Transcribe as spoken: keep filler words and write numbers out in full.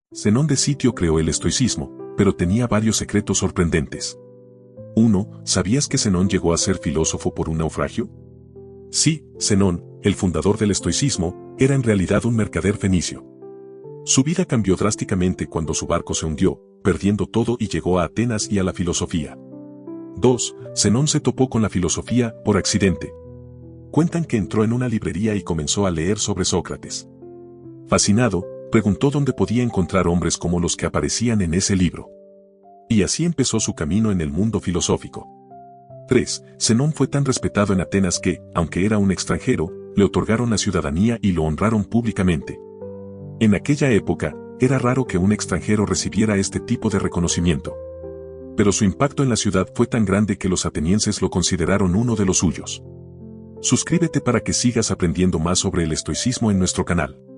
Zenón de Sitio creó el estoicismo, pero tenía varios secretos sorprendentes. uno. ¿Sabías que Zenón llegó a ser filósofo por un naufragio? Sí, Zenón, el fundador del estoicismo, era en realidad un mercader fenicio. Su vida cambió drásticamente cuando su barco se hundió, perdiendo todo y llegó a Atenas y a la filosofía. dos. Zenón se topó con la filosofía por accidente. Cuentan que entró en una librería y comenzó a leer sobre Sócrates. Fascinado, preguntó dónde podía encontrar hombres como los que aparecían en ese libro. Y así empezó su camino en el mundo filosófico. tres. Zenón fue tan respetado en Atenas que, aunque era un extranjero, le otorgaron la ciudadanía y lo honraron públicamente. En aquella época, era raro que un extranjero recibiera este tipo de reconocimiento. Pero su impacto en la ciudad fue tan grande que los atenienses lo consideraron uno de los suyos. Suscríbete para que sigas aprendiendo más sobre el estoicismo en nuestro canal.